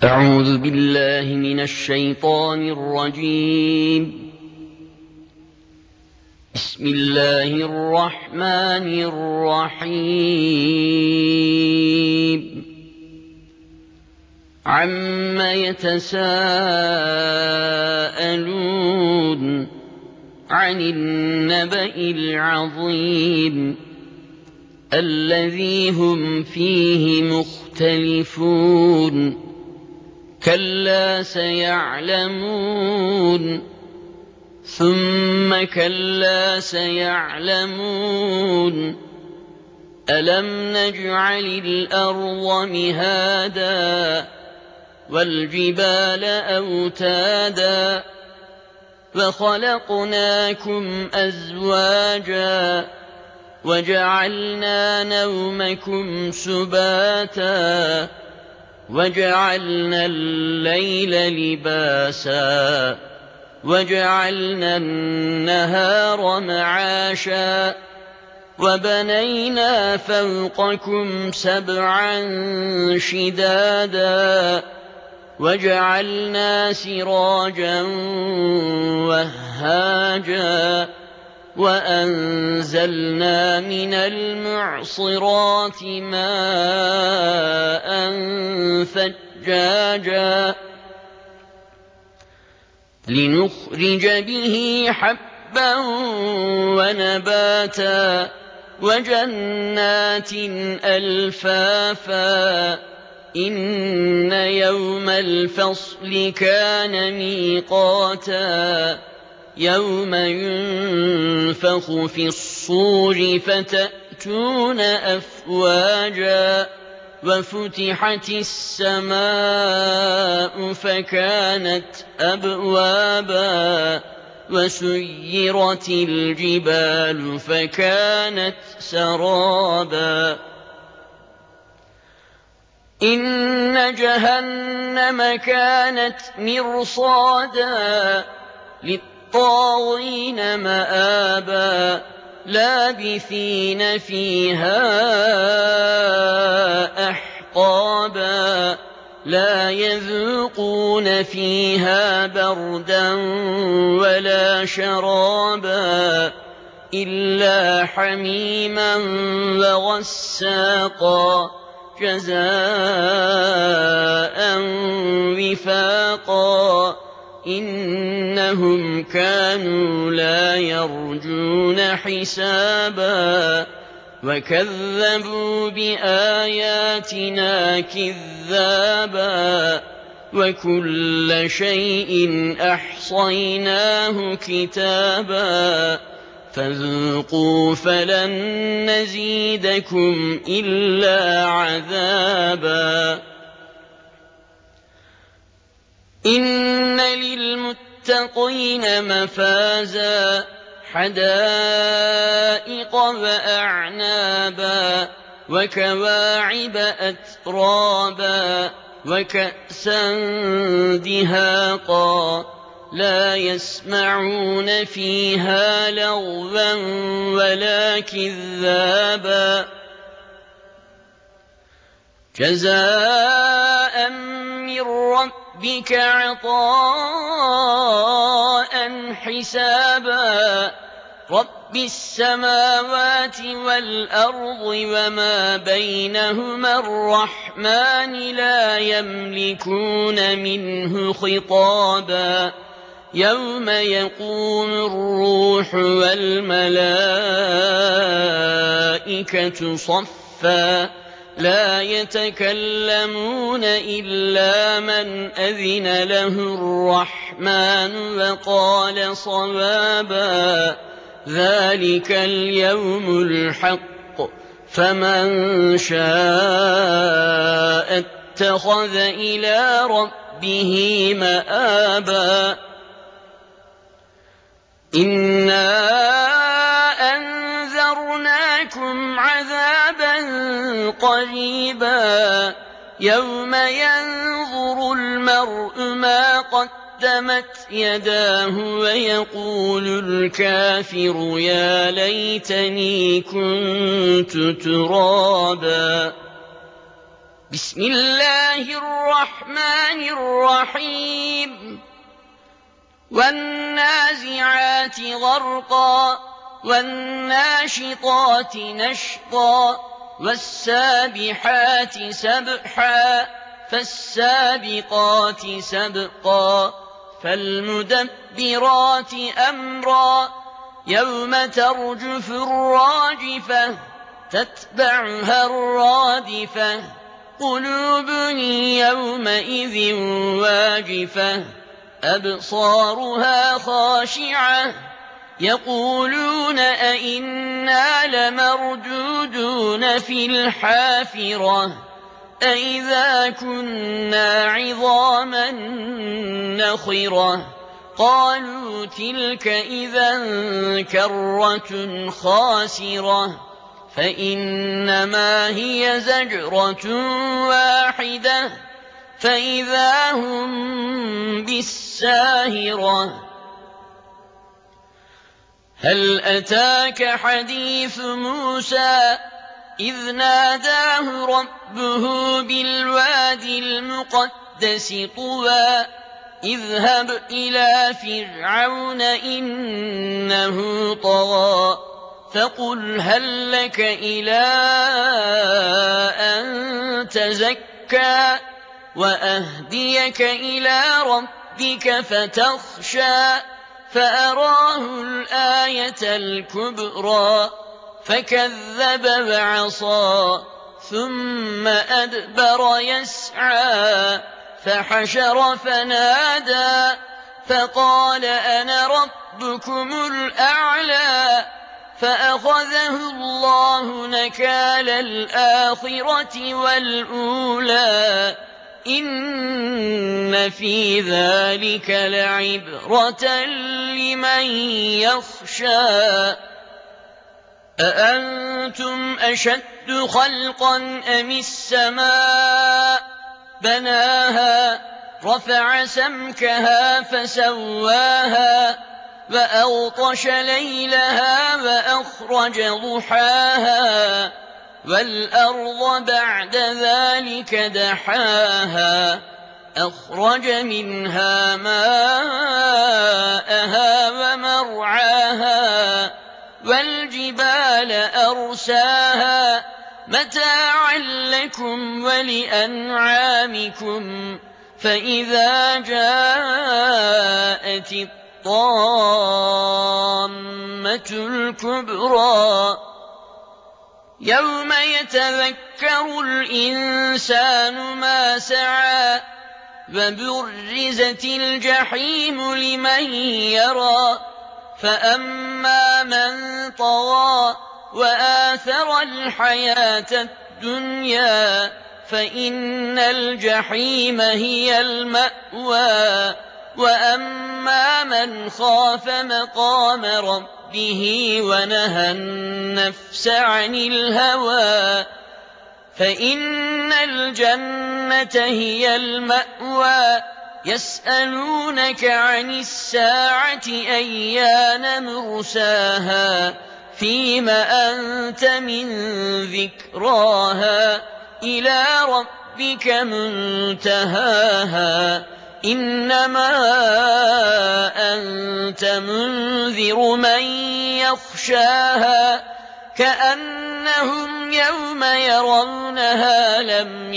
أعوذ بالله من الشيطان الرجيم. بسم الله الرحمن الرحيم. عم يتساءلون عن النبأ العظيم الذي هم فيه مختلفون كلا سيعلمون ثم كلا سيعلمون ألم نجعل الأرض مهادا والجبال أوتادا وخلقناكم أزواجا وجعلنا نومكم سباتا وجعلنا الليل لباسا وجعلنا النهار معاشا وبنينا فوقكم سبعا شدادا وجعلنا سراجا وهاجا وأنزلنا من المعصرات ماء ثجاجا لنخرج به حبا ونباتا وجنات ألفافا إن يوم الفصل كان ميقاتا يوم ينفخ في الصور فتأتون أفواجا وفتحت السماء فكانت أبوابا وسيرت الجبال فكانت سرابا إن جهنم كانت مرصادا للطاغين مآبا لابثين فيها أحقابا لا يذوقون فيها بردا ولا شرابا إلا حميما وغساقا جزاء وفاقا إنهم كانوا لا يرجون حسابا وكذبوا بآياتنا كذابا وكل شيء أحصيناه كتابا فذوقوا فلن نزيدكم إلا عذابا إن للمتقين مفازا حدائق وأعنابا وكواعب أترابا وكأسا دهاقا لا يسمعون فيها لغوا ولا كذابا جزاء من ربك عطاء حسابا رب السماوات والأرض وما بينهما الرحمن لا يملكون منه خطابا يوم يقوم الروح والملائكة صفا لا يتكلمون إلا من أذن له الرحمن وقال صوابا ذلك اليوم الحق فمن شاء اتخذ إلى ربه مآبا إنا أنذرناكم عذابا قريبا يوم ينظر المرء ما قدمت يداه ويقول الكافر يا ليتني كنت ترابا بسم الله الرحمن الرحيم والنازعات غرقا والناشطات نشطا والسابحات سبحا فالسابقات سبقا فالمدبرات أمرا يوم ترجف الراجفة تتبعها الرادفة قلوب يومئذ واجفة أبصارها خاشعة يقولون أئنا لمردودون في الحافرة أئذا كنا عظاما نخرة قالوا تلك إذا كرة خاسرة فإنما هي زجرة واحدة فإذا هم بالساهرة هل أتاك حديث موسى إذ ناداه ربه بالوادي المقدس طوى اذهب إلى فرعون إنه طغى فقل هل لك إلى أن تزكى وأهديك إلى ربك فتخشى فأراه الآية الكبرى فكذب وعصى ثم أدبر يسعى فحشر فنادى فقال أنا ربكم الأعلى فأخذه الله نكال الآخرة والأولى إن في ذلك لعبرة لمن يخشى أأنتم أشد خلقا أم السماء بناها رفع سمكها فسواها وأغطش ليلها وأخرج ضحاها والأرض بعد ذلك دحاها أخرج منها ماءها ومرعاها والجبال أرساها متاعا لكم ولأنعامكم فإذا جاءت الطامة الكبرى يوم يتذكر الإنسان ما سعى وبرزت الجحيم لمن يرى فأما من طغى وآثر الحياة الدنيا فإن الجحيم هي المأوى وأما من خاف مقام ربه ونهى النفس عن الهوى فإن الجنة هي المأوى يسألونك عن الساعة أيان مرساها فيم أنت من ذكراها إلى ربك منتهاها إنما أنت منذر من يخشاها كأنهم يوم يرونها لم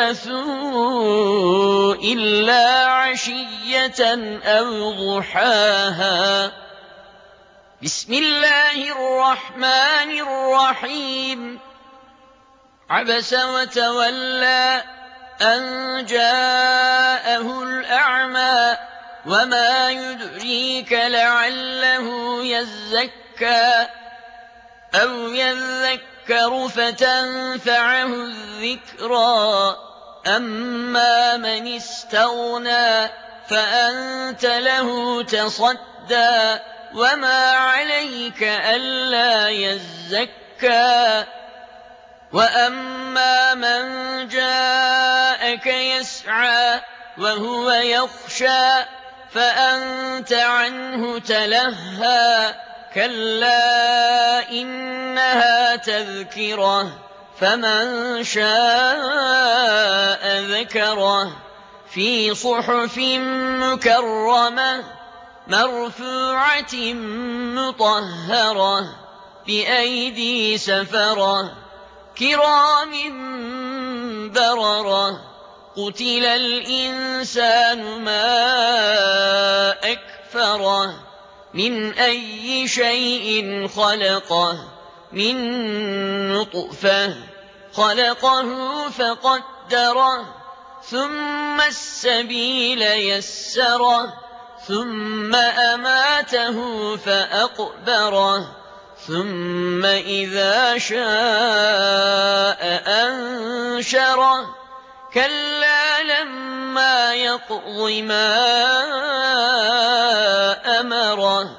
يلبثوا إلا عشية أو ضحاها بسم الله الرحمن الرحيم عبس وتولى أن جاءه الأعمى وما يدريك لعله يزكى أو يذكر فتنفعه الذكرى أما من استغنى فأنت له تصدى وما عليك ألا يزكى وأما من جاءك يسعى وهو يخشى فأنت عنه تلهى كلا إنها تذكرة فمن شاء ذكره في صحف مكرمة مرفوعة مطهرة بأيدي سفرة كرام بررة قتل الإنسان ما أكفره من أي شيء خلقه من نطفة خلقه فقدره ثم السبيل يسره ثم أماته فأقبره ثم إذا شاء أنشره كلا لما يقض ما أمره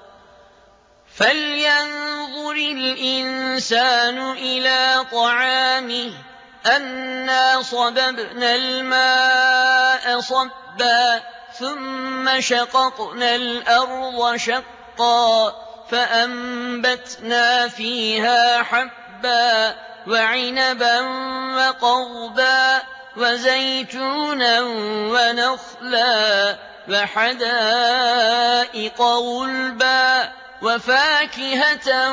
فلينظر الإنسان إلى طعامه أنا صببنا الماء صبا ثم شققنا الأرض شقا فأنبتنا فيها حبا وعنبا وقضبا وزيتونا ونخلا وحدائق غلبا وفاكهة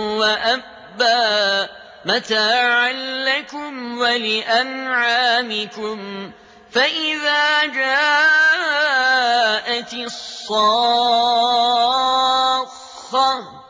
وأبا متاعا لكم ولأنعامكم فإذا جاءت الصاخة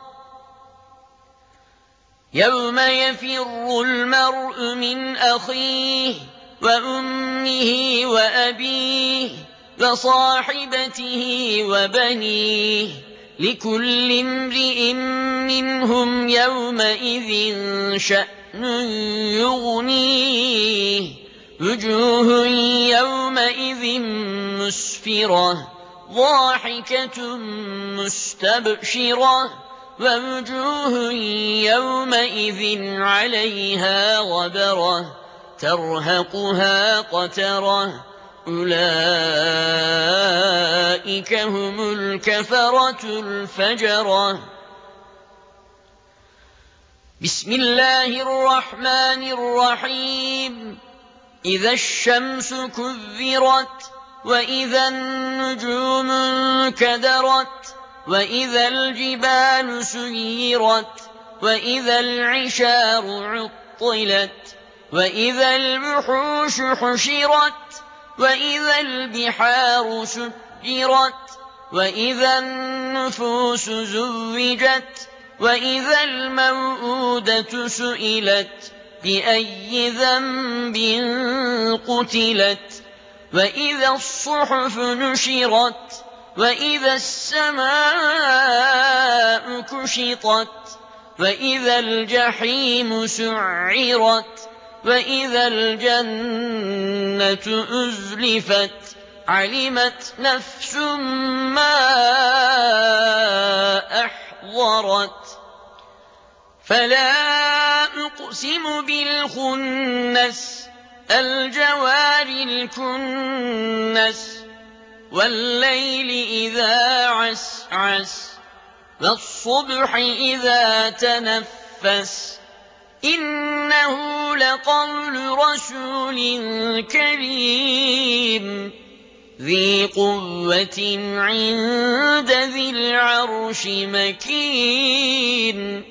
يوم يفر المرء من أخيه وأمه وأبيه وصاحبته وبنيه لكل امرئ منهم يومئذ شأن يغنيه وجوه يومئذ مسفرة ضاحكة مستبشرة ووجوه يومئذ عليها غبرة ترهقها قترة أولئك هم الكفرة الفجرة بسم الله الرحمن الرحيم إذا الشمس كذرت وإذا النجوم انكدرت وإذا الجبال سيرت وإذا العشار عطلت وإذا الوحوش حشرت وإذا البحار سجرت وإذا النفوس زوجت وإذا الموءودة سئلت بأي ذنب قتلت وإذا الصحف نشرت وإذا السماء كشطت وإذا الجحيم سعرت وإذا الجنة أزلفت علمت نفس ما أحضرت فلا أقسم بالخنس الجوار الكنس والليل إذا عسعس والصبح إذا تنفس إنه لقول رسول كريم ذي قوة عند ذي العرش مكين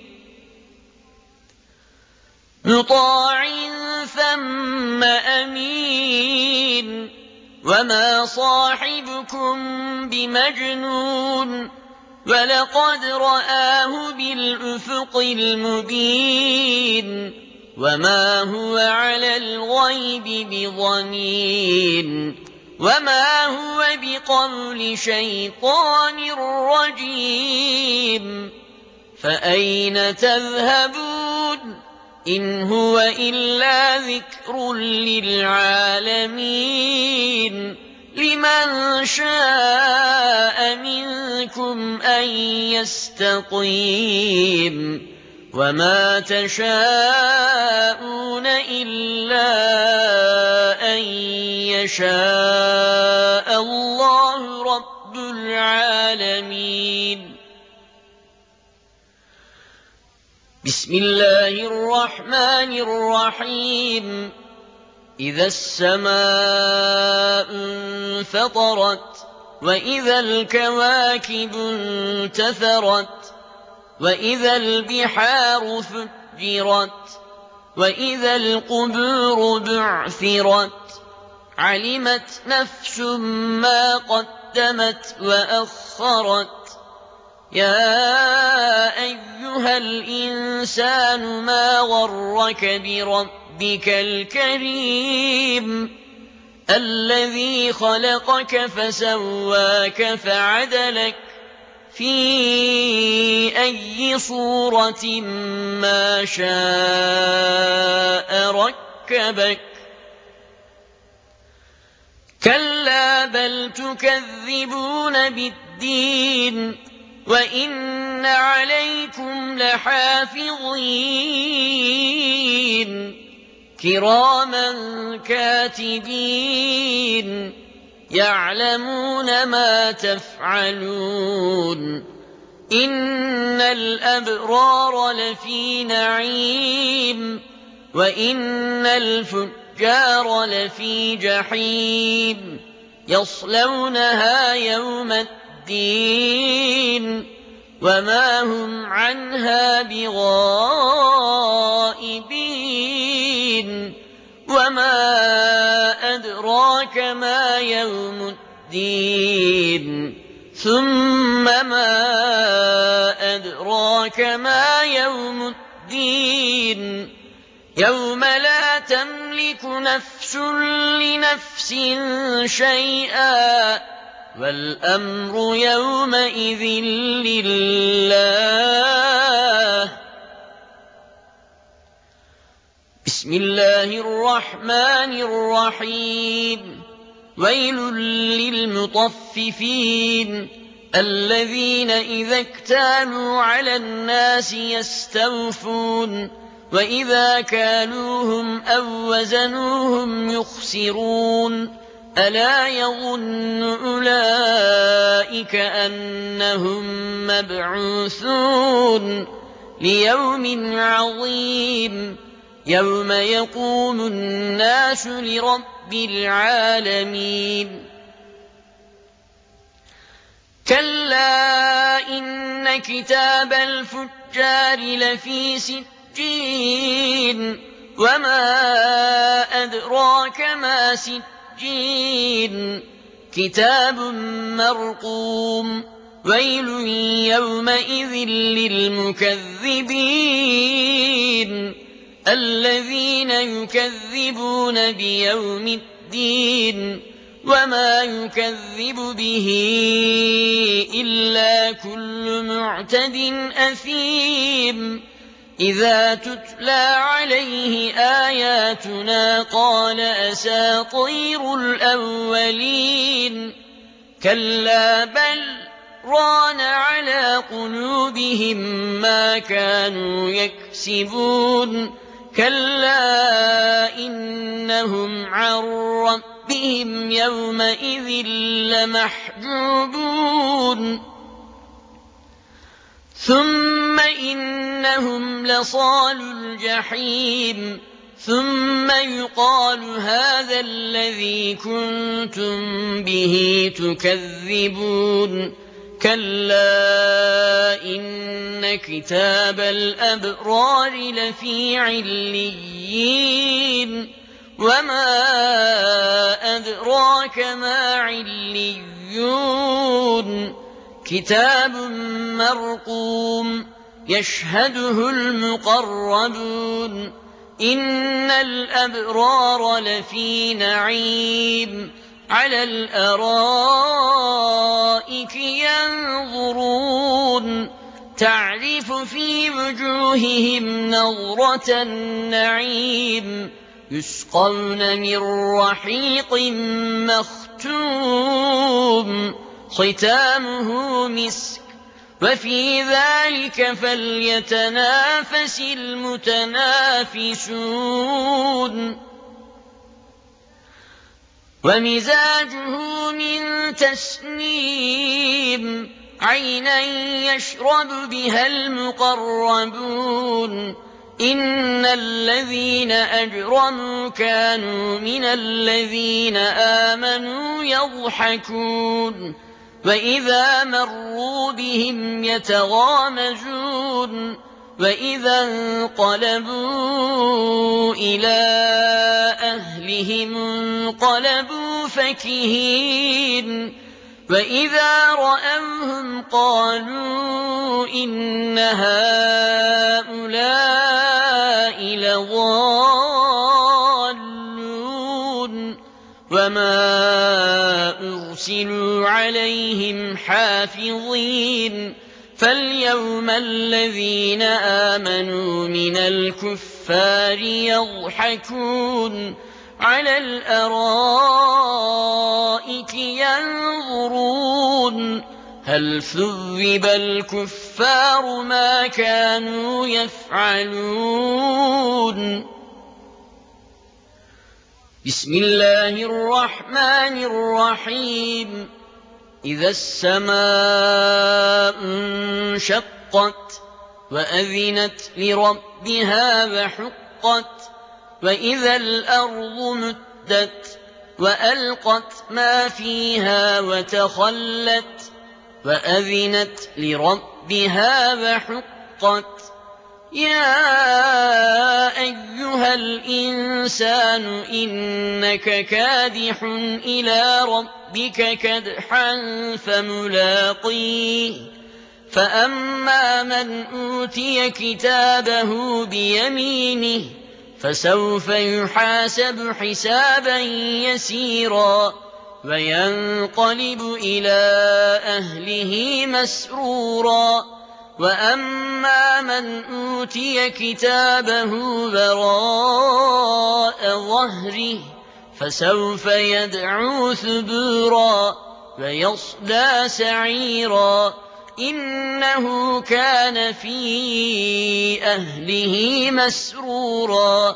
مطاع ثم أمين وما صاحبكم بمجنون ولقد رآه بالأفق المبين وما هو على الغيب بضنين وما هو بقول شيطان رجيم فأين تذهبون إن هو إلا ذكر للعالمين لمن شاء منكم أن يستقيم وما تشاءون إلا أن يشاء الله رب العالمين بسم بسم الله الرحمن الرحيم إذا السماء انفطرت وإذا الكواكب انتثرت وإذا البحار فجرت وإذا القبور بعثرت علمت نفس ما قدمت وأخرت يا أيها الإنسان ما غرك بربك الكريم الذي خلقك فسواك فعدلك في أي صورة ما شاء ركبك كلا بل تكذبون بالدين وإن عليكم لحافظين كراما كاتبين يعلمون ما تفعلون إن الأبرار لفي نعيم وإن الفجار لفي جحيم يصلونها يوم الدين وما هم عنها بغائبين وما أدراك ما يوم الدين ثم ما أدراك ما يوم الدين يوم لا تملك نفس لنفس شيئا والأمر يومئذ لله بسم الله الرحمن الرحيم ويل للمطففين الذين إذا اكتالوا على الناس يستوفون وإذا كالوهم أو وزنوهم يخسرون ألا يظن أولئك أنهم مبعوثون ليوم عظيم يوم يقوم الناس لرب العالمين كلا إن كتاب الفجار لفي سجين وما أدراك ما سجين كتاب مرقوم ويل يومئذ للمكذبين الذين يكذبون بيوم الدين وما يكذب به إلا كل معتد أثيم إذا تتلى عليه آياتنا قال أساطير الأولين كلا بل ران على قلوبهم ما كانوا يكسبون كلا إنهم عن ربهم يومئذ لمحجوبون ثم إنهم لصالوا الجحيم ثم يقال هذا الذي كنتم به تكذبون كلا إن كتاب الأبرار لفي عليين وما أدراك ما عليون كتاب مرقوم يشهده المقربون إن الأبرار لفي نعيم على الأرائك ينظرون تعرف في وجوههم نضرة النعيم يسقون من رحيق مختوم ختامه مسك وفي ذلك فليتنافس المتنافسون ومزاجه من تسنيم عَيْنًا يَشْرَبُ بِهَا الْمُقَرَّبُونَ إِنَّ الَّذِينَ أَجْرَمُوا كَانُوا مِنَ الَّذِينَ آمَنُوا يَضْحَكُونَ وَإِذَا مَرُّوا بِهِمْ يَتَغَامَزُونَ وَإِذَا انقَلَبُوا إِلَىٰ أَهْلِهِمُ انقَلَبُوا فَكِهِينَ وَإِذَا رَأَوْهُمْ قَالُوا إِنَّ هَٰؤُلَاءِ لَضَالُّونَ وَمَا أُرْسِلُوا عَلَيْهِمْ حَافِظِينَ فَالْيَوْمَ الَّذِينَ آمَنُوا مِنَ الْكُفَّارِ يَضْحَكُونَ عَلَى الْأَرَائِكِ يَنظُرُونَ هَلْ ثُوِّبَ الْكُفَّارُ مَا كَانُوا يَفْعَلُونَ بسم الله الرحمن الرحيم إذا السماء انشقت وأذنت لربها وحقت وإذا الأرض مدت وألقت ما فيها وتخلت وأذنت لربها وحقت يا أيها الإنسان إنك كادح إلى ربك كدحا فملاقيه فأما من أوتي كتابه بيمينه فسوف يحاسب حسابا يسيرا وينقلب إلى أهله مسرورا وأما من أوتي كتابه وراء ظهره فسوف يدعو ثبورا ويصلى سعيرا إنه كان في أهله مسرورا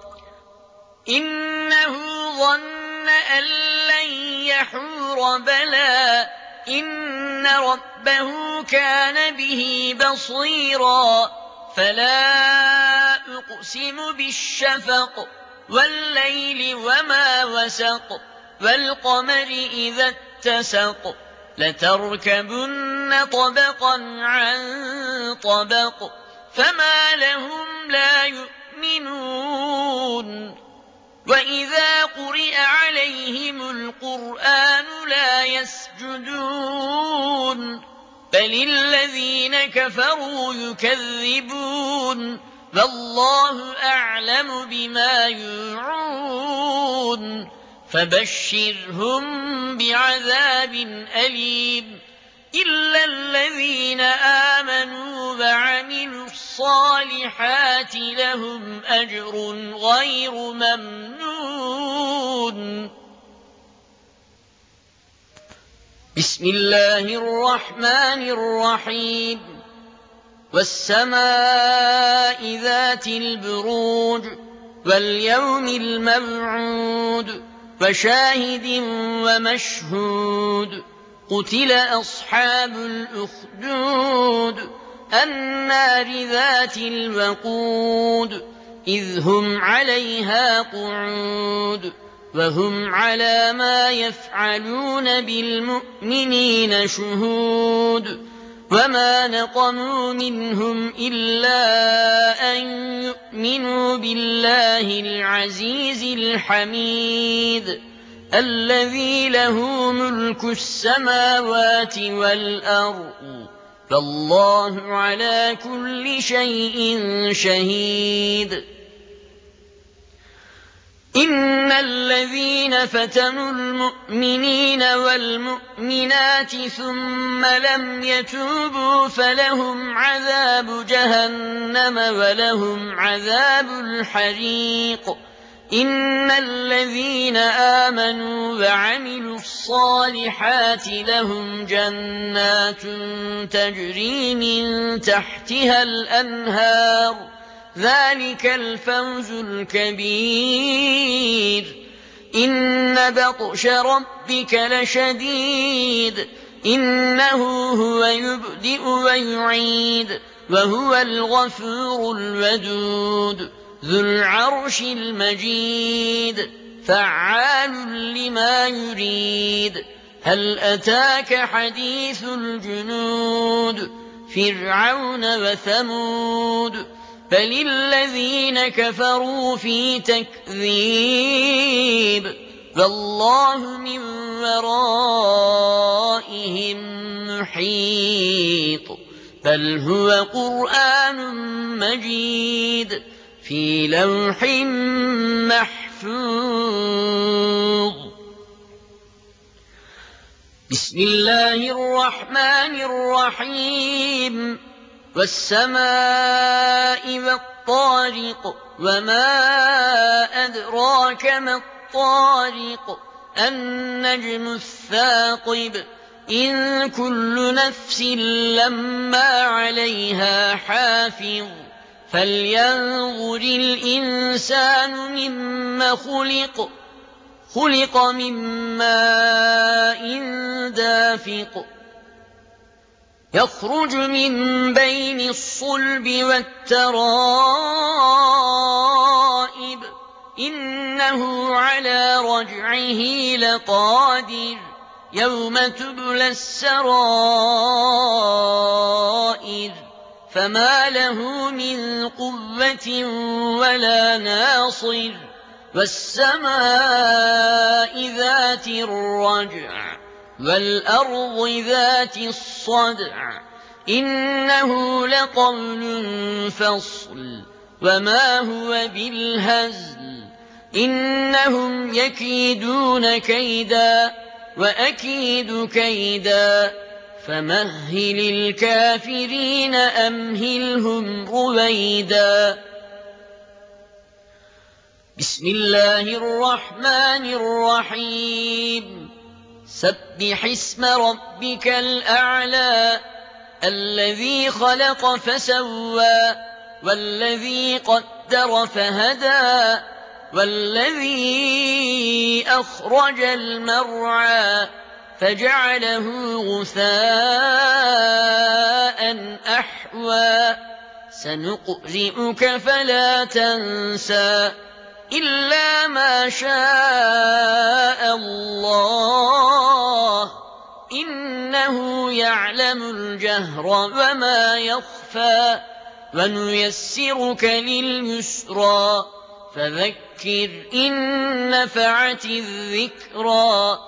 إنه ظن أن لن يحور بلى إن ربه كان به بصيرا فلا أقسم بالشفق والليل وما وسق والقمر إذا اتسق لتركبن طبقا عن طبق فما لهم لا يؤمنون وإذا قرئ عليهم القرآن لا يسجدون بل الذين كفروا يكذبون والله أعلم بما يوعون فبشرهم بعذاب أليم إلا الذين آمنوا وعملوا الصالحات لهم أجر غير ممنون بسم الله الرحمن الرحيم والسماء ذات البروج واليوم الموعود وشاهد ومشهود قتل أصحاب الأخدود النار ذات الوقود إذ هم عليها قعود وهم على ما يفعلون بالمؤمنين شهود وما نقموا منهم إلا أن يؤمنوا بالله العزيز الحميد الذي له ملك السماوات والأرض فالله على كل شيء شهيد إن الذين فتنوا المؤمنين والمؤمنات ثم لم يتوبوا فلهم عذاب جهنم ولهم عذاب الحريق إن الذين آمنوا وعملوا الصالحات لهم جنات تجري من تحتها الأنهار ذلك الفوز الكبير إن بطش ربك لشديد إنه هو يبدئ ويعيد وهو الغفور الودود ذو العرش المجيد فعال لما يريد هل أتاك حديث الجنود فرعون وثمود بل الذين كفروا في تكذيب والله من ورائهم محيط بل هو قرآن مجيد في لوح محفوظ بسم الله الرحمن الرحيم والسماء والطارق وما أدراك ما الطارق النجم الثاقب إن كل نفس لما عليها حافظ فلينظر الإنسان مما خلق من ماء دافق يخرج من بين الصلب والترائب إنه على رجعه لقادر يوم تبلى السرائر فما له من قوة ولا ناصر والسماء ذات الرجع والأرض ذات الصدع إنه لقول فصل وما هو بالهزل إنهم يكيدون كيدا وأكيد كيدا فمهل الكافرين أمهلهم رويدا بسم الله الرحمن الرحيم سبح اسم ربك الأعلى الذي خلق فسوى والذي قدر فهدى والذي أخرج المرعى فجعله غثاء أحوى سنقرئك فلا تنسى إلا ما شاء الله إنه يعلم الجهر وما يخفى ونيسرك لليسرى فذكر إن نفعت الذكرى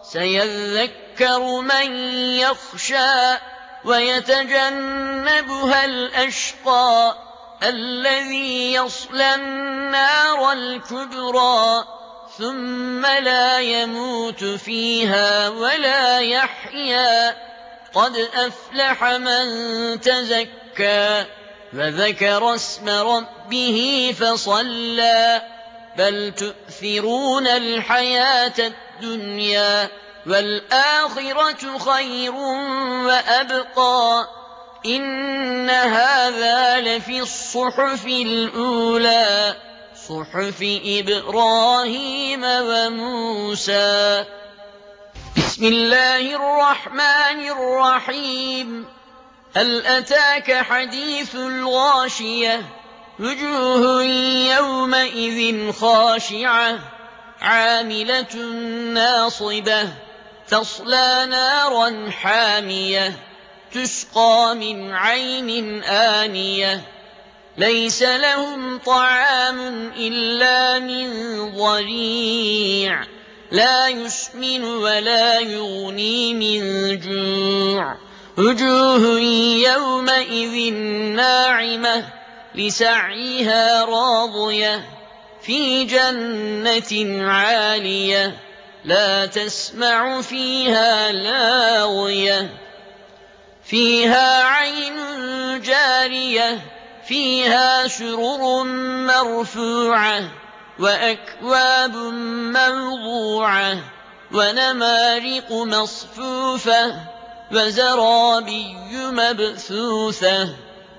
سيذكر من يخشى ويتجنبها الأشقى الذي يصلى النار الكبرى ثم لا يموت فيها ولا يحيا قد أفلح من تزكى وذكر اسم ربه فصلى بل تؤثرون الحياة الدنيا والآخرة خير وأبقى إن هذا لفي الصحف الأولى صحف إبراهيم وموسى بسم الله الرحمن الرحيم هل أتاك حديث الغاشية وجوه يومئذ خاشعة عاملة ناصبة تصلى نارا حامية تسقى من عين آنية ليس لهم طعام إلا من ضريع لا يسمن ولا يغني من جوع وجوه يومئذ ناعمة لسعيها راضية في جنة عالية لا تسمع فيها لاغية فيها عين جارية فيها سرر مرفوعة وأكواب موضوعة ونمارق مصفوفة وزرابي مبثوثة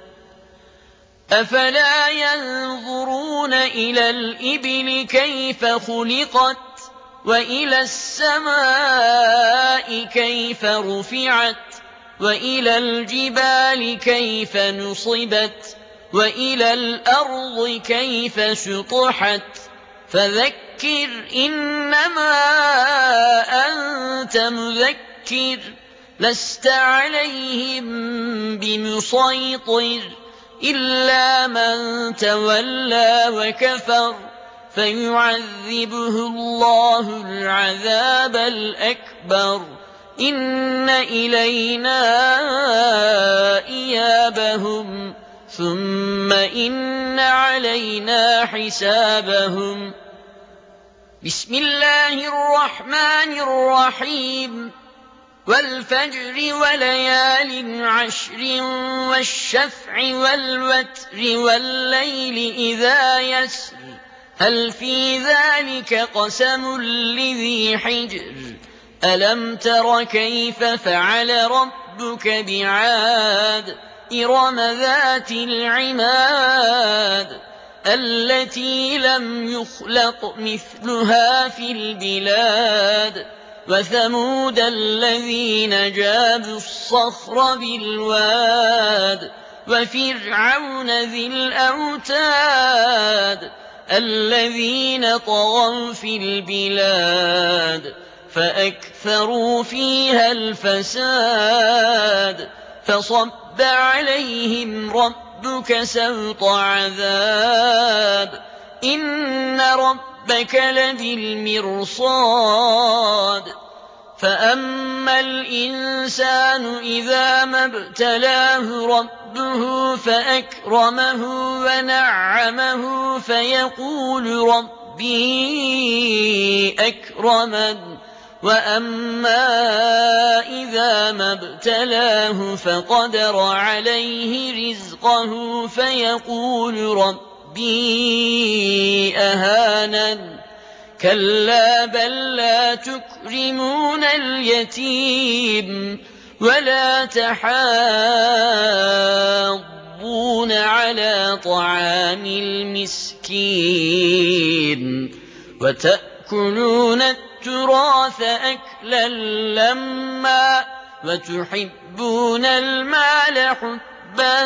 أفلا ينظرون إلى الإبل كيف خلقت وإلى السماء كيف رفعت وإلى الجبال كيف نصبت وإلى الأرض كيف سطحت فذكر إنما أنت مذكر لست عليهم بمسيطر إلا من تولى وكفر فيعذبه الله العذاب الأكبر إن إلينا إيابهم ثم إن علينا حسابهم. بسم الله الرحمن الرحيم والفجر وليال عشر والشفع والوتر والليل إذا يسر هل في ذلك قسم لذي حجر ألم تر كيف فعل ربك بعاد إرم ذات العماد التي لم يخلق مثلها في البلاد وثمود الذين جابوا الصخر بالواد وفرعون ذي الأوتاد الذين طغوا في البلاد فأكثروا فيها الفساد فصب عليهم ربك سوط عذاب إن ربك لبالمرصاد فأما الإنسان إذا ما ابتلاه ربه فأكرمه ونعمه فيقول ربي أكرمن وأما إذا ما ابتلاه فقدر عليه رزقه فيقول ربي أهانن كلا بل لا تكرمون اليتيم ولا تحاضون على طعام المسكين وتأكلون التراث أكلا لما وتحبون المال حبا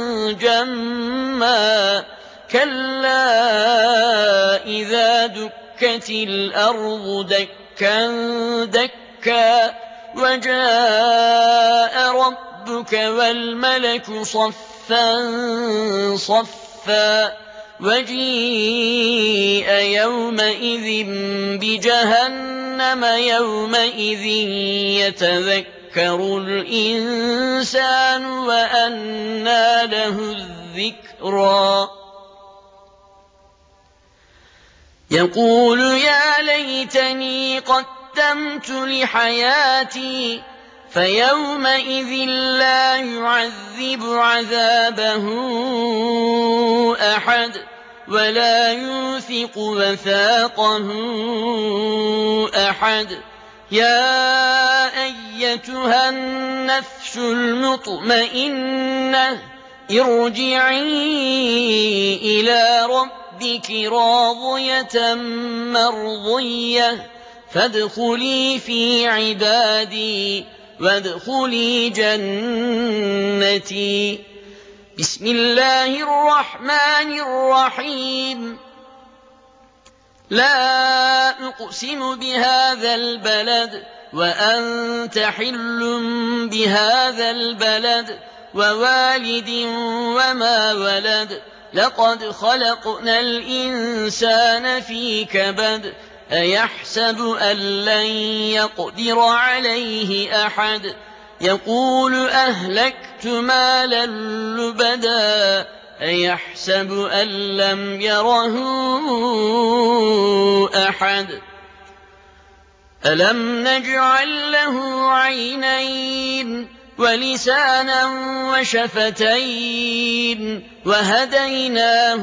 جما كلا إذا دكت الأرض دكا دكا وجاء ربك والملك صفا صفا وجيء يومئذ بجهنم يومئذ يتذكر الإنسان وأنى له الذكرى يقول يا ليتني قدمت لحياتي فيومئذ لا يعذب عذابه أحد ولا يوثق وثاقه أحد يا أيتها النفس المطمئنة ارجعي إلى ربك راضية مرضية فادخلي في عبادي وادخلي جنتي. بسم الله الرحمن الرحيم لا أقسم بهذا البلد وأنت حل بهذا البلد ووالد وما ولد لقد خلقنا الإنسان في كبد أيحسب أن لن يقدر عليه أحد يقول أهلكت مالا لبدا أيحسب أن لم يره أحد ألم نجعل له عينين ولسانا وشفتين وهديناه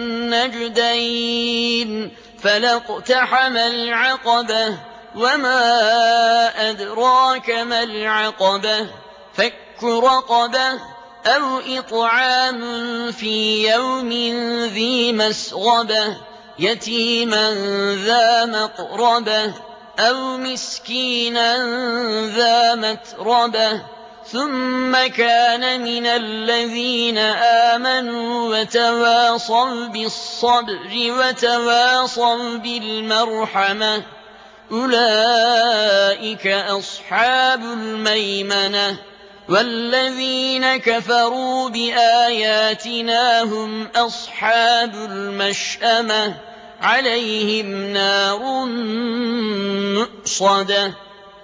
النجدين فلاقتحم العقبة وما أدراك ما العقبة فك رقبة أو إطعام في يوم ذي مسغبة يتيما ذا مقربة أَوْ مِسْكِينًا ذَا مَتْرَبَةٍ ثُمَّ كَانَ مِنَ الَّذِينَ آمَنُوا وَتَوَاصَوْا بِالصَّبْرِ وَتَوَاصَوْا بِالْمَرْحَمَةِ أُولَئِكَ أَصْحَابُ الْمَيْمَنَةِ وَالَّذِينَ كَفَرُوا بِآيَاتِنَا هُمْ أَصْحَابُ الْمَشْأَمَةِ عَلَيْهِمْ نَارٌ مُّؤْصَدَةٌ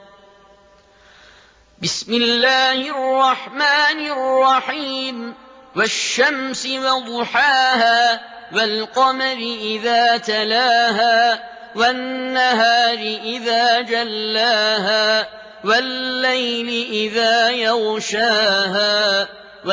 بسم الله الرحمن الرحيم والشمس وضحاها والقمر إذا تلاها والنهار إذا جلاها والليل إذا يغشاها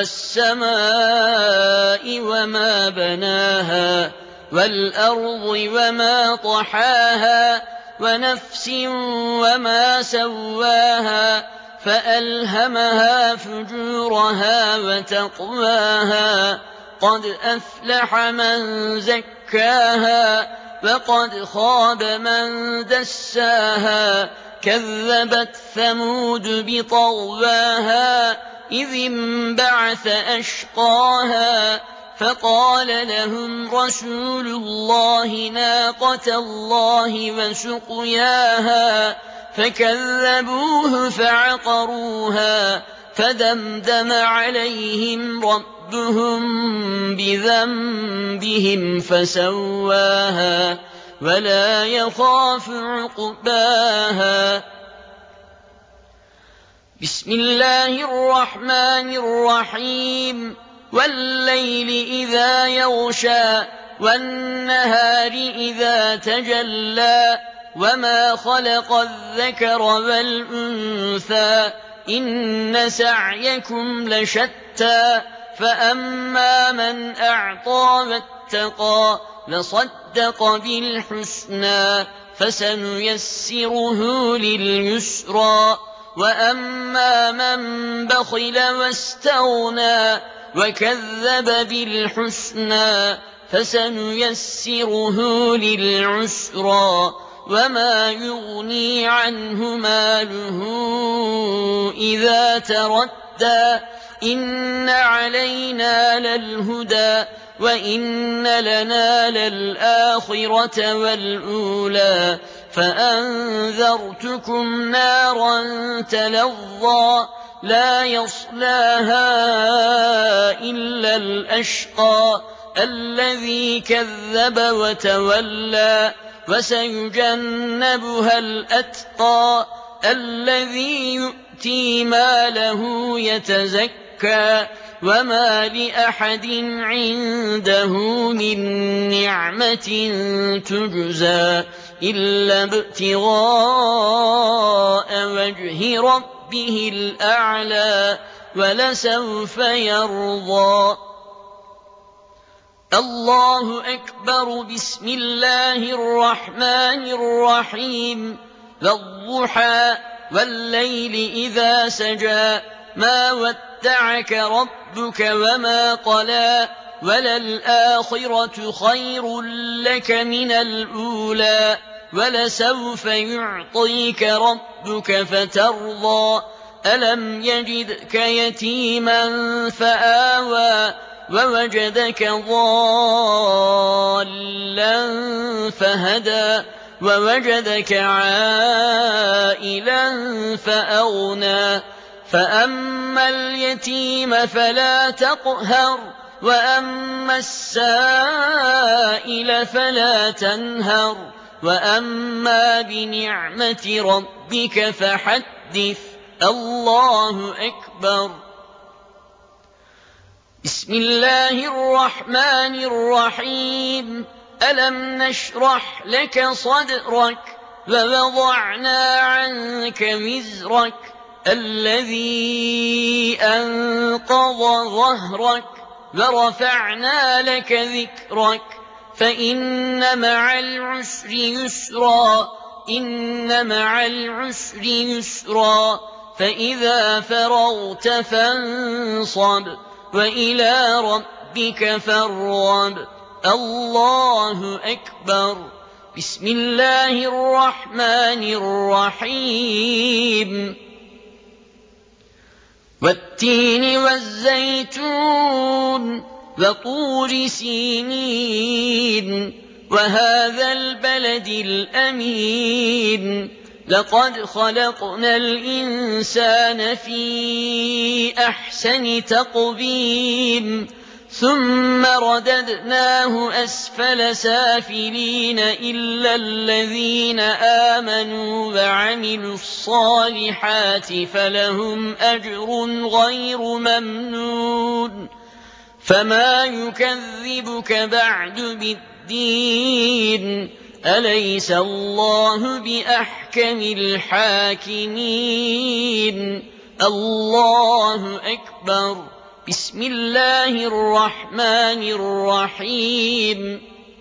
والسماء وما بناها والأرض وما طحاها ونفس وما سواها فألهمها فجورها وتقواها قد أفلح من زكاها وقد خاب من دساها كذبت ثمود بطغواها إذ انبعث أشقاها فقال لهم رسول الله ناقة الله وسقياها فكذبوه فعقروها فدمدم عليهم ربهم بذنبهم فسواها ولا يخاف عقباها بسم الله الرحمن الرحيم والليل إذا يغشى والنهار إذا تجلى وما خلق الذكر والأنثى إن سعيكم لشتى فأما من أعطى واتقى وصدق بالحسنى فسنيسره لليسرى وأما من بخل واستغنى وكذب بالحسنى فسنيسره للعسرى وما يغني عنه ماله إذا تردى إن علينا للهدى وإن لنا للآخرة والأولى فأنذرتكم نارا تلظى لا يصلاها إلا الأشقى الذي كذب وتولى وسيجنبها الأتقى الذي يؤتي ماله يتزكى وما لأحد عنده من نعمة تجزى إلا ابتغاء وجه ربه الأعلى ولسوف يرضى الله أكبر بسم الله الرحمن الرحيم والضحى والليل إذا سجى ما ودعك ربك وما قلى وللآخرة خير لك من الأولى ولسوف يعطيك ربك فترضى ألم يجدك يتيما فآوى ووجدك ضالا فهدى ووجدك عائلا فأغنى فأما اليتيم فلا تقهر وأما السائل فلا تنهر وأما بنعمة ربك فحدث الله أكبر بسم الله الرحمن الرحيم ألم نشرح لك صدرك ووضعنا عنك وزرك الذي أنقض ظهرك ورفعنا لك ذكرك فإن مع العسر يسرا إن مع العسر يسرا فإذا فرغت فانصب وإلى ربك فارغب الله أكبر بسم الله الرحمن الرحيم والتين والزيتون وطور سينين وهذا البلد الأمين لقد خلقنا الإنسان في أحسن تقويم ثم رددناه أسفل سافلين إلا الذين آمنوا وعملوا الصالحات فلهم أجر غير ممنون فما يكذبك بعد بالدين أليس الله بأحكم الحاكمين الله أكبر بسم الله الرحمن الرحيم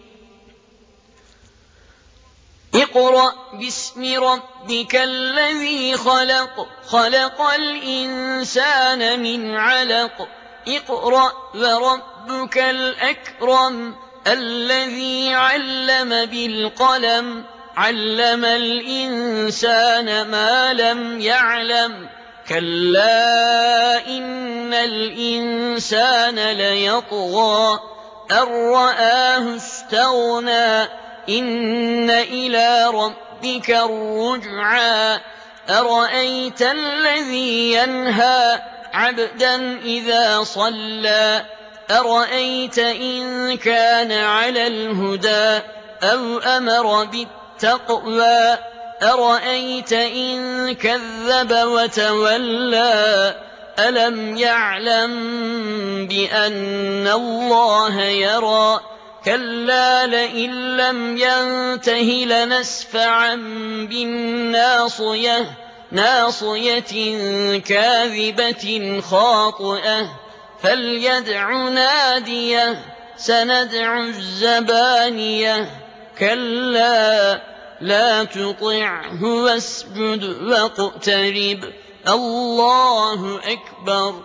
اقرأ باسم ربك الذي خلق خلق الإنسان من علق اقرأ وربك الأكرم الذي علم بالقلم علم الإنسان ما لم يعلم كلا إن الإنسان ليطغى أن رآه استغنى إن إلى ربك الرجعى أرأيت الذي ينهى عبدا إذا صلى أرأيت إن كان على الهدى أو أمر بالتقوى أرأيت إن كذب وتولى ألم يعلم بأن الله يرى كلا لئن لم ينته لنسفعا بالناصية ناصية كاذبة خاطئة فليدع ناديه سندع الزبانية كلا لا تطعه واسجد واقترب الله أكبر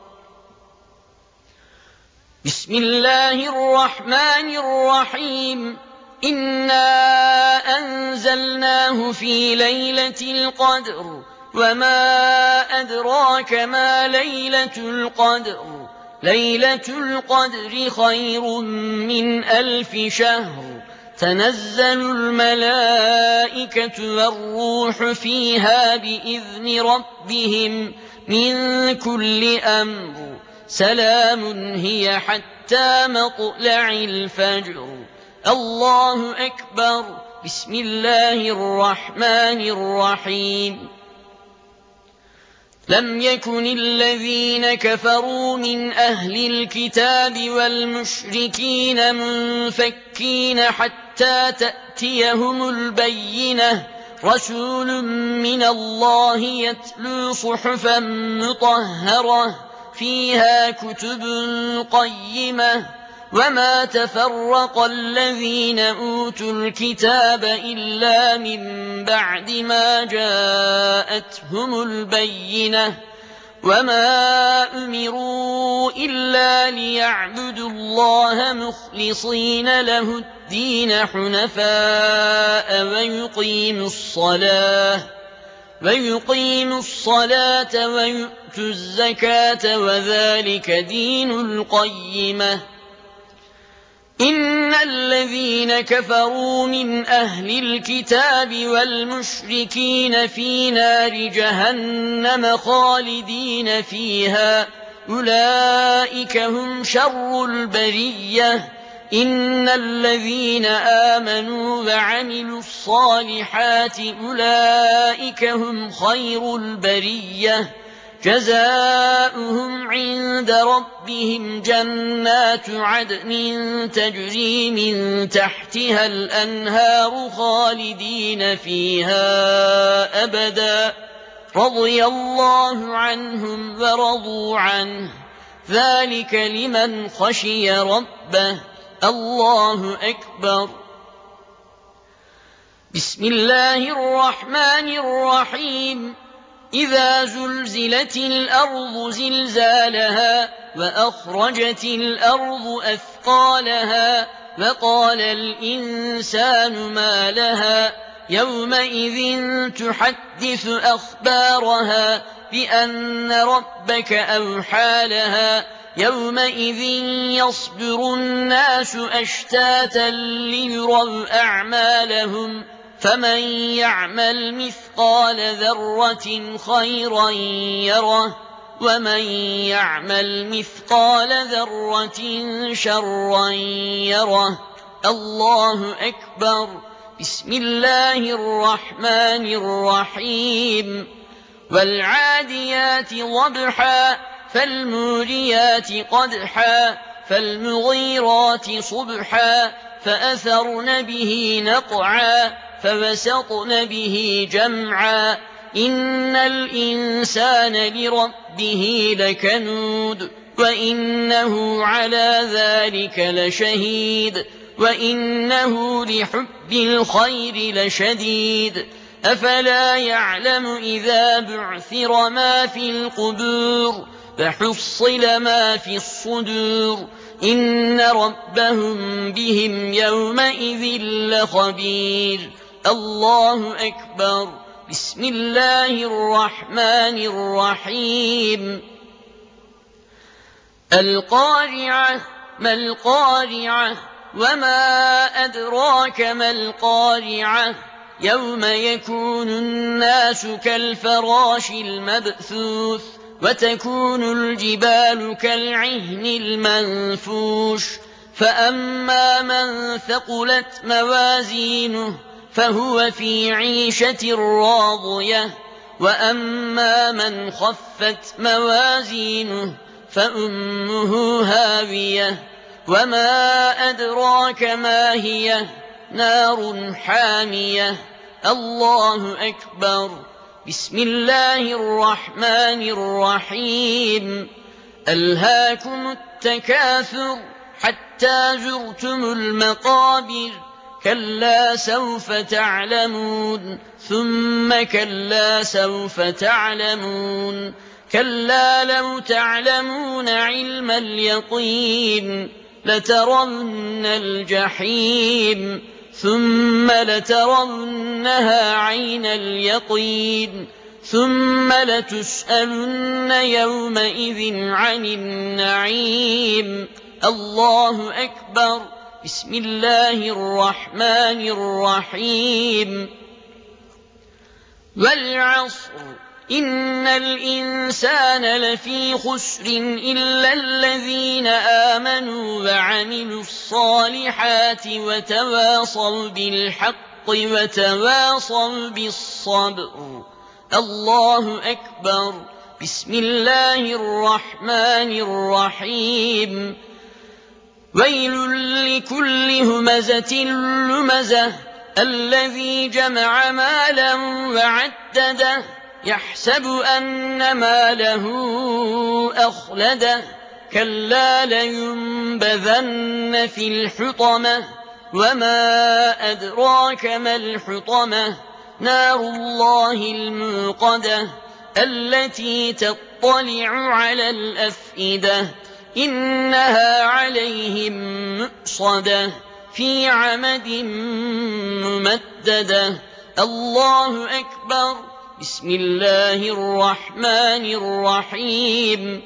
بسم الله الرحمن الرحيم إنا أنزلناه في ليلة القدر وما أدراك ما ليلة القدر ليلة القدر خير من 1000 شهر تنزل الملائكة والروح فيها بإذن ربهم من كل أمر سلام هي حتى مطلع الفجر الله أكبر بسم الله الرحمن الرحيم لم يكن الذين كفروا من أهل الكتاب والمشركين منفكين حتى تأتيهم البينة رسول من الله يتلو صحفا مطهرة فيها كتب قيمة وما تفرق الذين أوتوا الكتاب إلا من بعد ما جاءتهم البينة وما أمروا إلا ليعبدوا الله مخلصين له الدين حنفاء ويقيموا الصلاة ويؤتوا الزكاة وذلك دين القيمة إن الذين كفروا من أهل الكتاب والمشركين في نار جهنم خالدين فيها أولئك هم شر البرية إن الذين آمنوا وعملوا الصالحات أولئك هم خير البرية جزاؤهم عند ربهم جنات عدن تجري من تحتها الأنهار خالدين فيها أبدا رضي الله عنهم ورضوا عنه ذلك لمن خشي ربه الله أكبر بسم الله الرحمن الرحيم إذا زلزلت الأرض زلزالها وأخرجت الأرض أثقالها وقال الإنسان ما لها يومئذ تحدث أخبارها بأن ربك أوحى لها يومئذ يصدر الناس أشتاتا ليروا أعمالهم فمن يعمل مثقال ذرة خيرا يره ومن يعمل مثقال ذرة شرا يره. الله أكبر. بسم الله الرحمن الرحيم. والعاديات ضبحا فالموريات قدحا فالمغيرات صبحا فأثرن به نقعا فوسطن به جمعا إن الإنسان لربه لكنود وإنه على ذلك لشهيد وإنه لحب الخير لشديد أفلا يعلم إذا بعثر ما في القبور فحصل ما في الصدور إن ربهم بهم يومئذ لخبير. الله أكبر. بسم الله الرحمن الرحيم. القارعة ما القارعة وما أدراك ما القارعة يوم يكون الناس كالفراش المبثوث وتكون الجبال كالعهن المنفوش فأما من ثقلت موازينه فهو في عيشة راضية وأما من خفت موازينه فأمه هاوية وما أدراك ما هي نار حامية. الله أكبر. بسم الله الرحمن الرحيم. ألهاكم التكاثر حتى زرتم المقابر كلا سوف تعلمون ثم كلا سوف تعلمون كلا لو تعلمون علم اليقين لترون الجحيم ثم لترونها عين اليقين ثم لتسألن يومئذ عن النعيم. الله أكبر. بسم الله الرحمن الرحيم. والعصر إن الإنسان لفي خسر إلا الذين آمنوا وعملوا الصالحات وتواصوا بالحق وتواصوا بالصبر. الله أكبر. بسم الله الرحمن الرحيم. ويل لكل همزة لمزة الذي جمع مالا وعدده يحسب أن ماله أخلده كلا لينبذن في الحطمة وما أدراك ما الحطمة نار الله الموقدة التي تطلع على الأفئدة إنها عليهم مؤصدة في عمد ممددة. الله أكبر. بسم الله الرحمن الرحيم.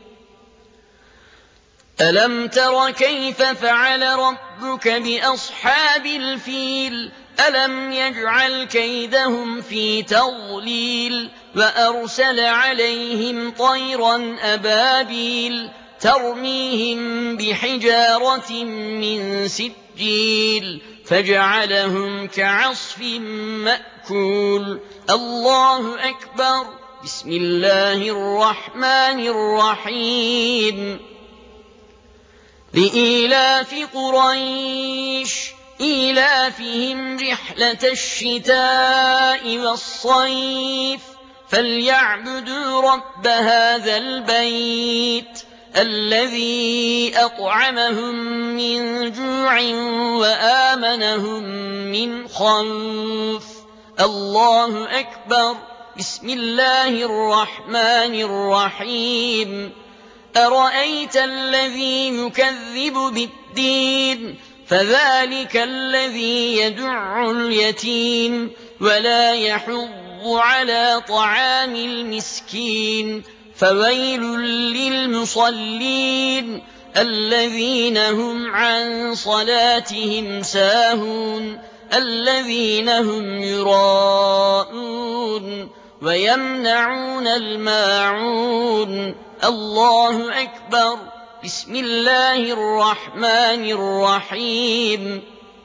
ألم تر كيف فعل ربك بأصحاب الفيل ألم يجعل كيدهم في تضليل وأرسل عليهم طيرا أبابيل ترميهم بحجارة من سجيل فجعلهم كعصف مأكول. الله أكبر. بسم الله الرحمن الرحيم. لإيلاف قريش إيلافهم رحلة الشتاء والصيف فليعبدوا رب هذا البيت الذي أطعمهم من جوع وآمنهم من خوف. الله أكبر. بسم الله الرحمن الرحيم. أرأيت الذي يكذب بالدين فذلك الذي يدع اليتيم ولا يحض على طعام المسكين فويل للمصلين الذين هم عن صلاتهم ساهون الذين هم يراءون ويمنعون الماعون الله أكبر بسم الله الرحمن الرحيم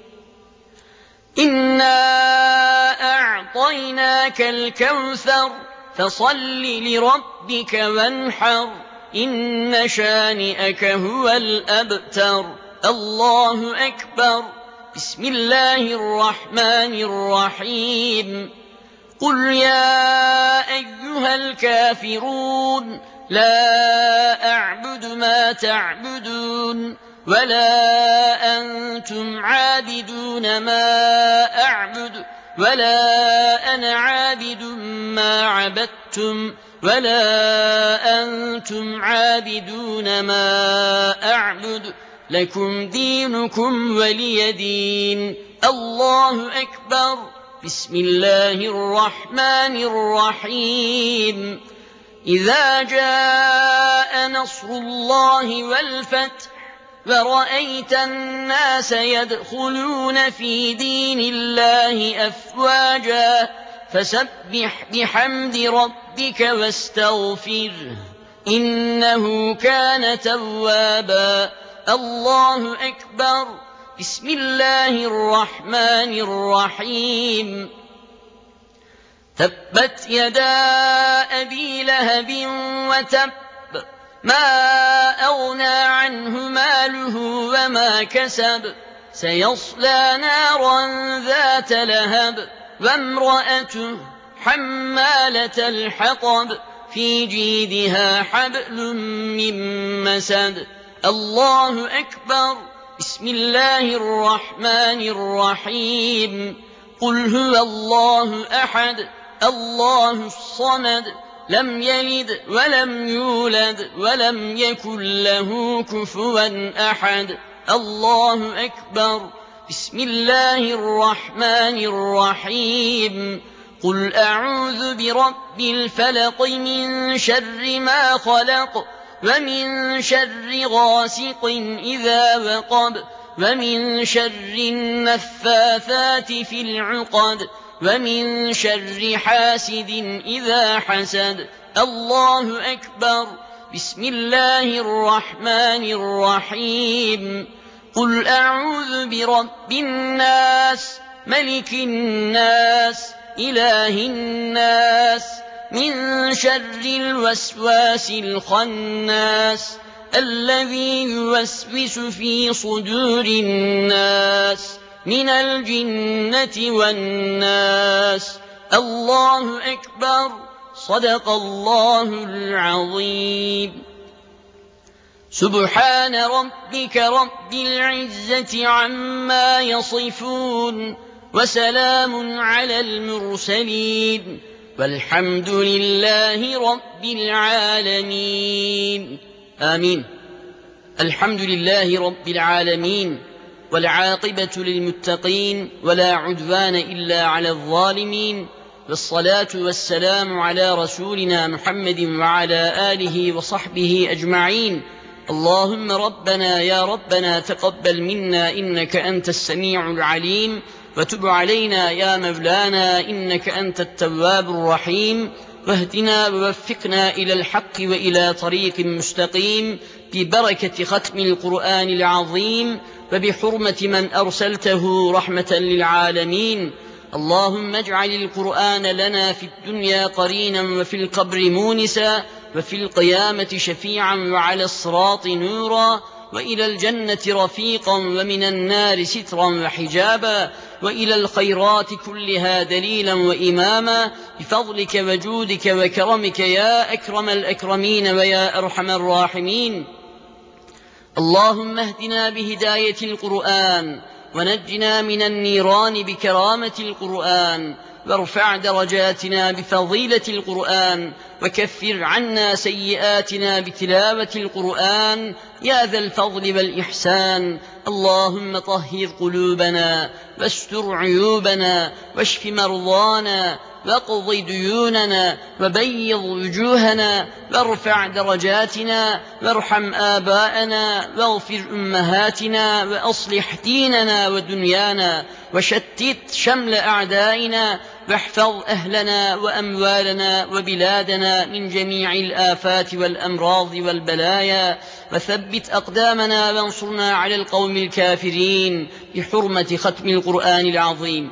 إنا أعطيناك الكوثر فصل لربك وانحر إن شانئك هو الأبتر الله أكبر بسم الله الرحمن الرحيم قل يا أيها الكافرون لا أعبد ما تعبدون ولا أنتم عابدون ما أعبد ولا أنا عابد ما عبدتم ولا أنتم عابدون ما أعبد لكم دينكم ولي دين الله أكبر بسم الله الرحمن الرحيم إذا جاء نصر الله والفتح ورأيت الناس يدخلون في دين الله أفواجا فسبح بحمد ربك واستغفره إنه كان توابا الله أكبر بسم الله الرحمن الرحيم تبت يدا أبي لهب وتب ما أغنى عنه ماله وما كسب سيصلى نارا ذات لهب وامرأته حمالة الحطب في جيدها حبل من مسد الله أكبر بسم الله الرحمن الرحيم قل هو الله أحد الله الصمد لم يلد ولم يولد ولم يكن له كفوا أحد الله أكبر بسم الله الرحمن الرحيم قل أعوذ برب الفلق من شر ما خلق ومن شر غاسق إذا وقب ومن شر النفاثات في العقد ومن شر حاسد إذا حسد الله أكبر بسم الله الرحمن الرحيم قل أعوذ برب الناس ملك الناس إله الناس من شر الوسواس الخناس الذي يوسوس في صدور الناس من الجنة والناس الله أكبر صدق الله العظيم سبحان ربك رب العزة عما يصفون وسلام على المرسلين والحمد لله رب العالمين آمين الحمد لله رب العالمين والعاقبة للمتقين ولا عدوان إلا على الظالمين والصلاة والسلام على رسولنا محمد وعلى آله وصحبه أجمعين اللهم ربنا يا ربنا تقبل منا إنك أنت السميع العليم وتب علينا يا مولانا إنك أنت التواب الرحيم واهدنا ووفقنا إلى الحق وإلى طريق مستقيم ببركة ختم القرآن العظيم وبحرمة من أرسلته رحمة للعالمين اللهم اجعل القرآن لنا في الدنيا قرينا وفي القبر مونسا وفي القيامة شفيعا وعلى الصراط نورا وإلى الجنة رفيقا ومن النار سترا وحجابا وإلى الخيرات كلها دليلا وإماما بفضلك وجودك وكرمك يا أكرم الأكرمين ويا أرحم الراحمين اللهم اهدنا بهداية القرآن ونجنا من النيران بكرامة القرآن وارفع درجاتنا بفضيلة القرآن، وكفر عنا سيئاتنا بتلاوة القرآن يا ذا الفضل والإحسان. اللهم طهر قلوبنا واستر عيوبنا واشف مرضانا واقض ديوننا وبيض وجوهنا وارفع درجاتنا وارحم آباءنا واغفر أمهاتنا وأصلح ديننا ودنيانا وشتت شمل أعدائنا واحفظ أهلنا وأموالنا وبلادنا من جميع الآفات والأمراض والبلايا وثبت أقدامنا وانصرنا على القوم الكافرين بحرمة ختم القرآن العظيم.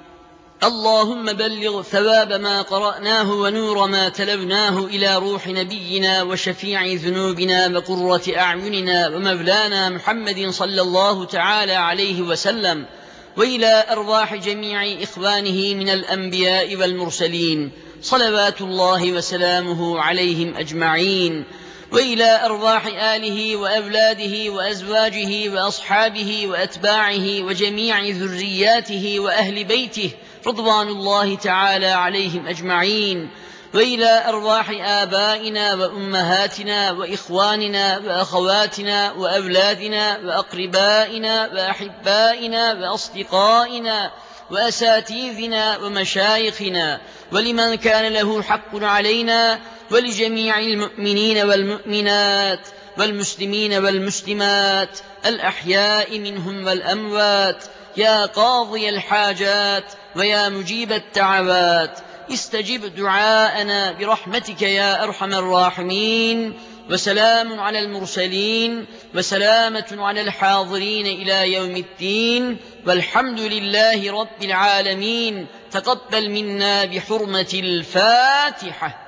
اللهم بلغ ثواب ما قرأناه ونور ما تلوناه إلى روح نبينا وشفيع ذنوبنا وقرة أعيننا ومولانا محمد صلى الله تعالى عليه وسلم، وإلى أرواح جميع إخوانه من الأنبياء والمرسلين صلوات الله وسلامه عليهم أجمعين، وإلى أرواح آله وأولاده وأزواجه وأصحابه وأتباعه وجميع ذرياته وأهل بيته رضوان الله تعالى عليهم أجمعين، وإلى أرواح آبائنا وأمهاتنا وإخواننا وأخواتنا وأولادنا وأقربائنا وأحبائنا وأصدقائنا وأساتذتنا ومشايخنا ولمن كان له حق علينا، ولجميع المؤمنين والمؤمنات والمسلمين والمسلمات الأحياء منهم والأموات، يا قاضي الحاجات ويا مجيب الدعوات استجب دعاءنا برحمتك يا أرحم الراحمين. وسلام على المرسلين وسلامة على الحاضرين إلى يوم الدين، والحمد لله رب العالمين. تقبل منا بحرمة الفاتحة.